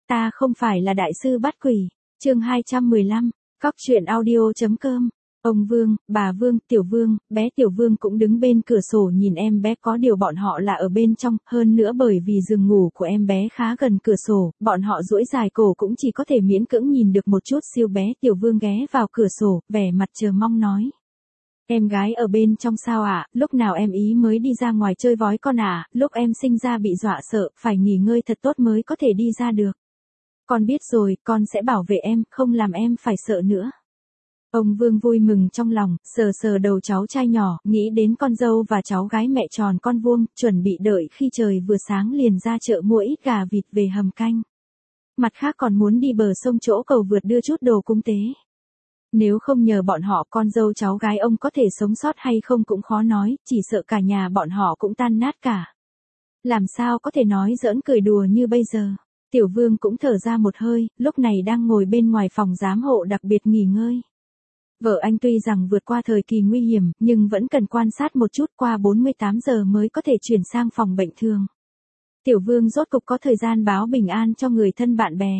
ta không phải là đại sư bắt quỷ. Chương 215, cóc.audio.com. Ông Vương, bà Vương, Tiểu Vương, bé Tiểu Vương cũng đứng bên cửa sổ nhìn em bé, có điều bọn họ là ở bên trong, hơn nữa bởi vì giường ngủ của em bé khá gần cửa sổ, bọn họ duỗi dài cổ cũng chỉ có thể miễn cưỡng nhìn được một chút. Siêu bé Tiểu Vương ghé vào cửa sổ, vẻ mặt chờ mong nói. Em gái ở bên trong sao ạ? Lúc nào em ý mới đi ra ngoài chơi vói con ạ? Lúc em sinh ra bị dọa sợ, phải nghỉ ngơi thật tốt mới có thể đi ra được. Con biết rồi, con sẽ bảo vệ em, không làm em phải sợ nữa. Ông Vương vui mừng trong lòng, sờ sờ đầu cháu trai nhỏ, nghĩ đến con dâu và cháu gái mẹ tròn con vuông, chuẩn bị đợi khi trời vừa sáng liền ra chợ mua ít gà vịt về hầm canh. Mặt khác còn muốn đi bờ sông chỗ cầu vượt đưa chút đồ cúng tế. Nếu không nhờ bọn họ, con dâu cháu gái ông có thể sống sót hay không cũng khó nói, chỉ sợ cả nhà bọn họ cũng tan nát cả. Làm sao có thể nói giỡn cười đùa như bây giờ. Tiểu Vương cũng thở ra một hơi, lúc này đang ngồi bên ngoài phòng giám hộ đặc biệt nghỉ ngơi. Vợ anh tuy rằng vượt qua thời kỳ nguy hiểm, nhưng vẫn cần quan sát một chút, qua 48 giờ mới có thể chuyển sang phòng bệnh thường. Tiểu Vương rốt cục có thời gian báo bình an cho người thân bạn bè.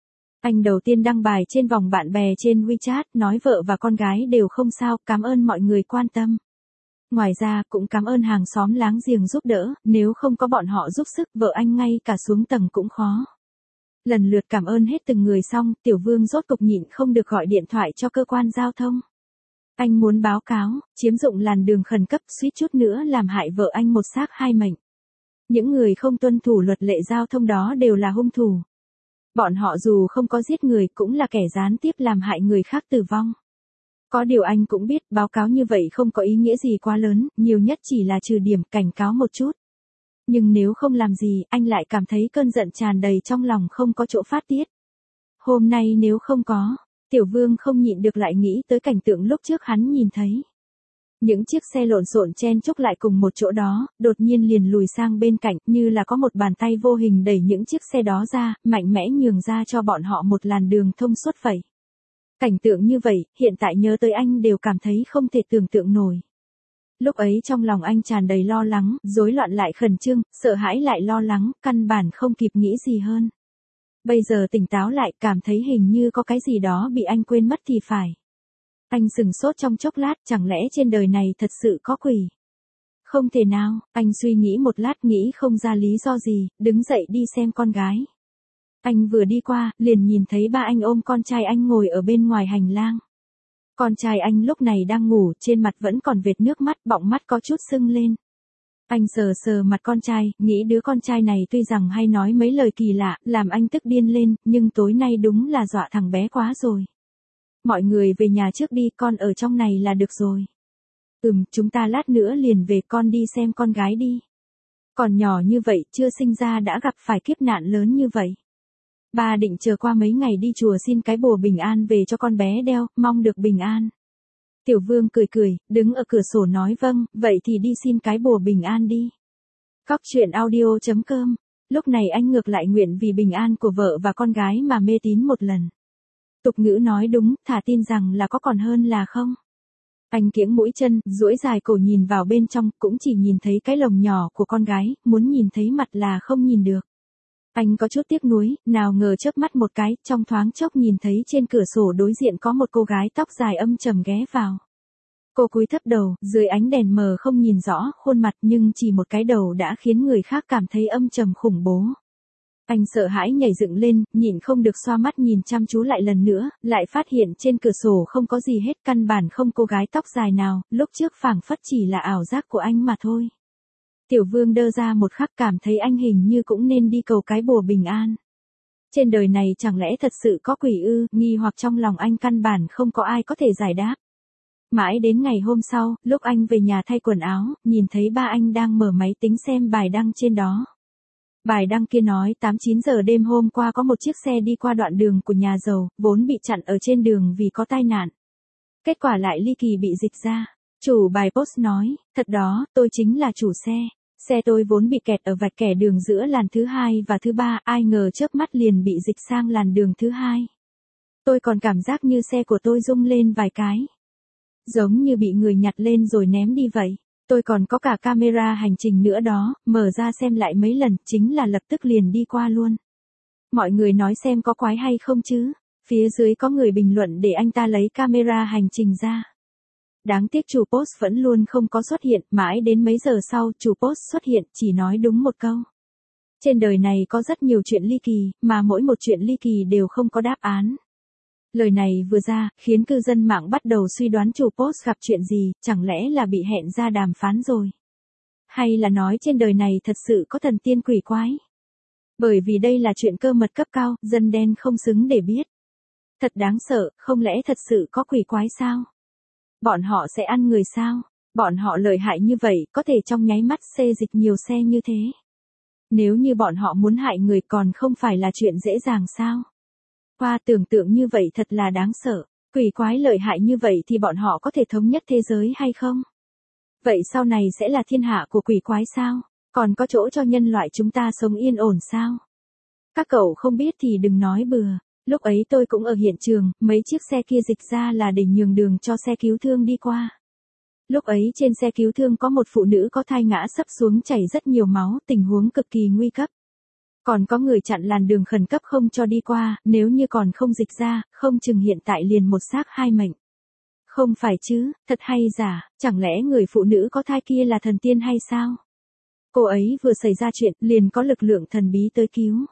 Anh đầu tiên đăng bài trên vòng bạn bè trên WeChat, nói vợ và con gái đều không sao, cảm ơn mọi người quan tâm. Ngoài ra, cũng cảm ơn hàng xóm láng giềng giúp đỡ, nếu không có bọn họ giúp sức, vợ anh ngay cả xuống tầng cũng khó. Lần lượt cảm ơn hết từng người xong, Tiểu Vương rốt cục nhịn không được gọi điện thoại cho cơ quan giao thông. Anh muốn báo cáo, chiếm dụng làn đường khẩn cấp, suýt chút nữa làm hại vợ anh một xác hai mệnh. Những người không tuân thủ luật lệ giao thông đó đều là hung thủ. Bọn họ dù không có giết người cũng là kẻ gián tiếp làm hại người khác tử vong. Có điều anh cũng biết báo cáo như vậy không có ý nghĩa gì quá lớn, nhiều nhất chỉ là trừ điểm, cảnh cáo một chút. Nhưng nếu không làm gì, anh lại cảm thấy cơn giận tràn đầy trong lòng không có chỗ phát tiết. Hôm nay nếu không có, Tiểu Vương không nhịn được lại nghĩ tới cảnh tượng lúc trước hắn nhìn thấy. Những chiếc xe lộn xộn chen chúc lại cùng một chỗ đó, đột nhiên liền lùi sang bên cạnh, như là có một bàn tay vô hình đẩy những chiếc xe đó ra, mạnh mẽ nhường ra cho bọn họ một làn đường thông suốt vậy. Cảnh tượng như vậy, hiện tại nhớ tới anh đều cảm thấy không thể tưởng tượng nổi. Lúc ấy trong lòng anh tràn đầy lo lắng, rối loạn lại khẩn trương, sợ hãi lại lo lắng, căn bản không kịp nghĩ gì hơn. Bây giờ tỉnh táo lại, cảm thấy hình như có cái gì đó bị anh quên mất thì phải. Anh sừng sốt trong chốc lát, chẳng lẽ trên đời này thật sự có quỷ? Không thể nào, anh suy nghĩ một lát nghĩ không ra lý do gì, đứng dậy đi xem con gái. Anh vừa đi qua, liền nhìn thấy ba anh ôm con trai anh ngồi ở bên ngoài hành lang. Con trai anh lúc này đang ngủ, trên mặt vẫn còn vệt nước mắt, bọng mắt có chút sưng lên. Anh sờ sờ mặt con trai, nghĩ đứa con trai này tuy rằng hay nói mấy lời kỳ lạ, làm anh tức điên lên, nhưng tối nay đúng là dọa thằng bé quá rồi. Mọi người về nhà trước đi, con ở trong này là được rồi. Chúng ta lát nữa liền về, con đi xem con gái đi. Còn nhỏ như vậy, chưa sinh ra đã gặp phải kiếp nạn lớn như vậy. Ba định chờ qua mấy ngày đi chùa xin cái bùa bình an về cho con bé đeo, mong được bình an. Tiểu Vương cười cười, đứng ở cửa sổ nói vâng, vậy thì đi xin cái bùa bình an đi. cóc.audio.com. Lúc này anh ngược lại nguyện vì bình an của vợ và con gái mà mê tín một lần. Tục ngữ nói đúng, thà tin rằng là có còn hơn là không. Anh kiễng mũi chân, duỗi dài cổ nhìn vào bên trong, cũng chỉ nhìn thấy cái lồng nhỏ của con gái, muốn nhìn thấy mặt là không nhìn được. Anh có chút tiếc nuối, nào ngờ chớp mắt một cái, trong thoáng chốc nhìn thấy trên cửa sổ đối diện có một cô gái tóc dài âm trầm ghé vào. Cô cúi thấp đầu, dưới ánh đèn mờ không nhìn rõ khuôn mặt, nhưng chỉ một cái đầu đã khiến người khác cảm thấy âm trầm khủng bố. Anh sợ hãi nhảy dựng lên, nhịn không được xoa mắt nhìn chăm chú lại lần nữa, lại phát hiện trên cửa sổ không có gì hết, căn bản không cô gái tóc dài nào, lúc trước phảng phất chỉ là ảo giác của anh mà thôi. Tiểu Vương đơ ra một khắc, cảm thấy anh hình như cũng nên đi cầu cái bùa bình an. Trên đời này chẳng lẽ thật sự có quỷ ư, nghi hoặc trong lòng anh căn bản không có ai có thể giải đáp. Mãi đến ngày hôm sau, lúc anh về nhà thay quần áo, nhìn thấy ba anh đang mở máy tính xem bài đăng trên đó. Bài đăng kia nói 8-9 giờ đêm hôm qua có một chiếc xe đi qua đoạn đường của nhà giàu, vốn bị chặn ở trên đường vì có tai nạn. Kết quả lại ly kỳ bị dịch ra. Chủ bài post nói, thật đó, tôi chính là chủ xe. Xe tôi vốn bị kẹt ở vạch kẻ đường giữa làn thứ 2 và thứ 3, ai ngờ chớp mắt liền bị dịch sang làn đường thứ 2. Tôi còn cảm giác như xe của tôi rung lên vài cái. Giống như bị người nhặt lên rồi ném đi vậy. Tôi còn có cả camera hành trình nữa đó, mở ra xem lại mấy lần, chính là lập tức liền đi qua luôn. Mọi người nói xem có quái hay không chứ. Phía dưới có người bình luận để anh ta lấy camera hành trình ra. Đáng tiếc chủ post vẫn luôn không có xuất hiện, mãi đến mấy giờ sau chủ post xuất hiện chỉ nói đúng một câu. Trên đời này có rất nhiều chuyện ly kỳ, mà mỗi một chuyện ly kỳ đều không có đáp án. Lời này vừa ra, khiến cư dân mạng bắt đầu suy đoán chủ post gặp chuyện gì, chẳng lẽ là bị hẹn ra đàm phán rồi? Hay là nói trên đời này thật sự có thần tiên quỷ quái? Bởi vì đây là chuyện cơ mật cấp cao, dân đen không xứng để biết. Thật đáng sợ, không lẽ thật sự có quỷ quái sao? Bọn họ sẽ ăn người sao? Bọn họ lợi hại như vậy, có thể trong nháy mắt xê dịch nhiều xe như thế. Nếu như bọn họ muốn hại người còn không phải là chuyện dễ dàng sao? Qua tưởng tượng như vậy thật là đáng sợ. Quỷ quái lợi hại như vậy thì bọn họ có thể thống nhất thế giới hay không? Vậy sau này sẽ là thiên hạ của quỷ quái sao? Còn có chỗ cho nhân loại chúng ta sống yên ổn sao? Các cậu không biết thì đừng nói bừa. Lúc ấy tôi cũng ở hiện trường, mấy chiếc xe kia dịch ra là để nhường đường cho xe cứu thương đi qua. Lúc ấy trên xe cứu thương có một phụ nữ có thai ngã sấp xuống chảy rất nhiều máu, tình huống cực kỳ nguy cấp. Còn có người chặn làn đường khẩn cấp không cho đi qua, nếu như còn không dịch ra, không chừng hiện tại liền một xác hai mệnh. Không phải chứ, thật hay giả, chẳng lẽ người phụ nữ có thai kia là thần tiên hay sao? Cô ấy vừa xảy ra chuyện, liền có lực lượng thần bí tới cứu.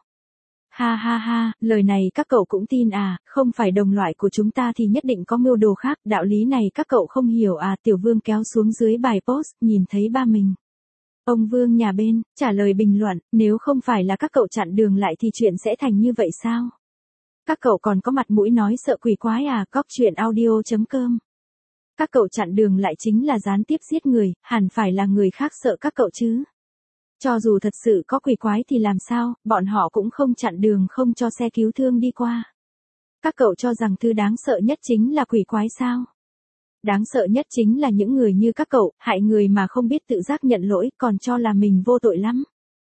Ha ha ha, lời này các cậu cũng tin à, không phải đồng loại của chúng ta thì nhất định có mưu đồ khác, đạo lý này các cậu không hiểu à. Tiểu Vương kéo xuống dưới bài post, nhìn thấy ba mình. Ông Vương nhà bên, trả lời bình luận, nếu không phải là các cậu chặn đường lại thì chuyện sẽ thành như vậy sao? Các cậu còn có mặt mũi nói sợ quỷ quái à. Cóc truyện audio.com. Các cậu chặn đường lại chính là gián tiếp giết người, hẳn phải là người khác sợ các cậu chứ. Cho dù thật sự có quỷ quái thì làm sao, bọn họ cũng không chặn đường không cho xe cứu thương đi qua. Các cậu cho rằng thứ đáng sợ nhất chính là quỷ quái sao? Đáng sợ nhất chính là những người như các cậu, hại người mà không biết tự giác nhận lỗi, còn cho là mình vô tội lắm.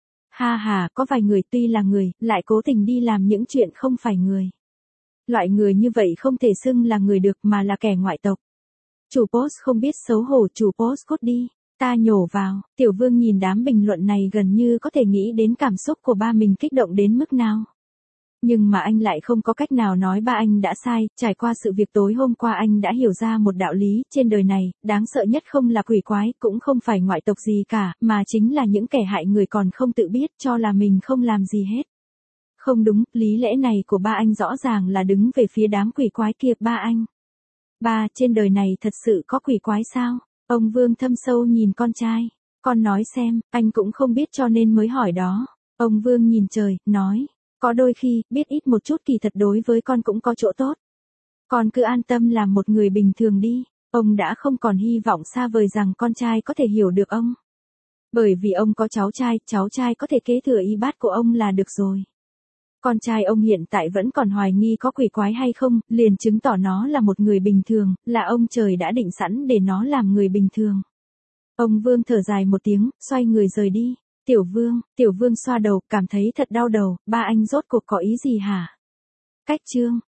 Ha ha, có vài người tuy là người, lại cố tình đi làm những chuyện không phải người. Loại người như vậy không thể xưng là người được mà là kẻ ngoại tộc. Chủ post không biết xấu hổ, chủ post cút đi. Ta nhổ vào, Tiểu Vương nhìn đám bình luận này gần như có thể nghĩ đến cảm xúc của ba mình kích động đến mức nào. Nhưng mà anh lại không có cách nào nói ba anh đã sai, trải qua sự việc tối hôm qua anh đã hiểu ra một đạo lý, trên đời này, đáng sợ nhất không là quỷ quái, cũng không phải ngoại tộc gì cả, mà chính là những kẻ hại người còn không tự biết cho là mình không làm gì hết. Không đúng, lý lẽ này của ba anh rõ ràng là đứng về phía đám quỷ quái kia. Ba anh. Ba, trên đời này thật sự có quỷ quái sao? Ông Vương thâm sâu nhìn con trai. Con nói xem, anh cũng không biết cho nên mới hỏi đó. Ông Vương nhìn trời, nói. Có đôi khi, biết ít một chút kỳ thật đối với con cũng có chỗ tốt. Con cứ an tâm làm một người bình thường đi. Ông đã không còn hy vọng xa vời rằng con trai có thể hiểu được ông. Bởi vì ông có cháu trai có thể kế thừa y bát của ông là được rồi. Con trai ông hiện tại vẫn còn hoài nghi có quỷ quái hay không, liền chứng tỏ nó là một người bình thường, là ông trời đã định sẵn để nó làm người bình thường. Ông Vương thở dài một tiếng, xoay người rời đi. Tiểu Vương xoa đầu, cảm thấy thật đau đầu, ba anh rốt cuộc có ý gì hả? Cách chương.